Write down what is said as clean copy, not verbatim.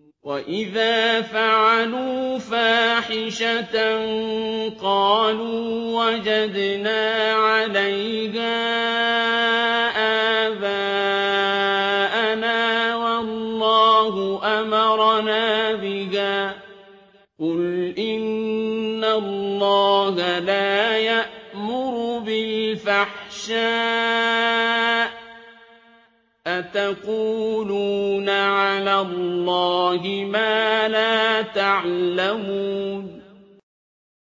وَإِذَا فَعَلُوا فَاحِشَةً قَالُوا وَجَدْنَا عَلَيْهَا آبَاءَنَا وَاللَّهُ أَمَرَنَا بِهَا ۗ قُلْ إِنَّ اللَّهَ لَا يَأْمُرُ بِالْفَحْشَاءِ ۖ أَتَقُولُونَ عَلَى اللَّهِ مَا لَا تَعْلَمُونَ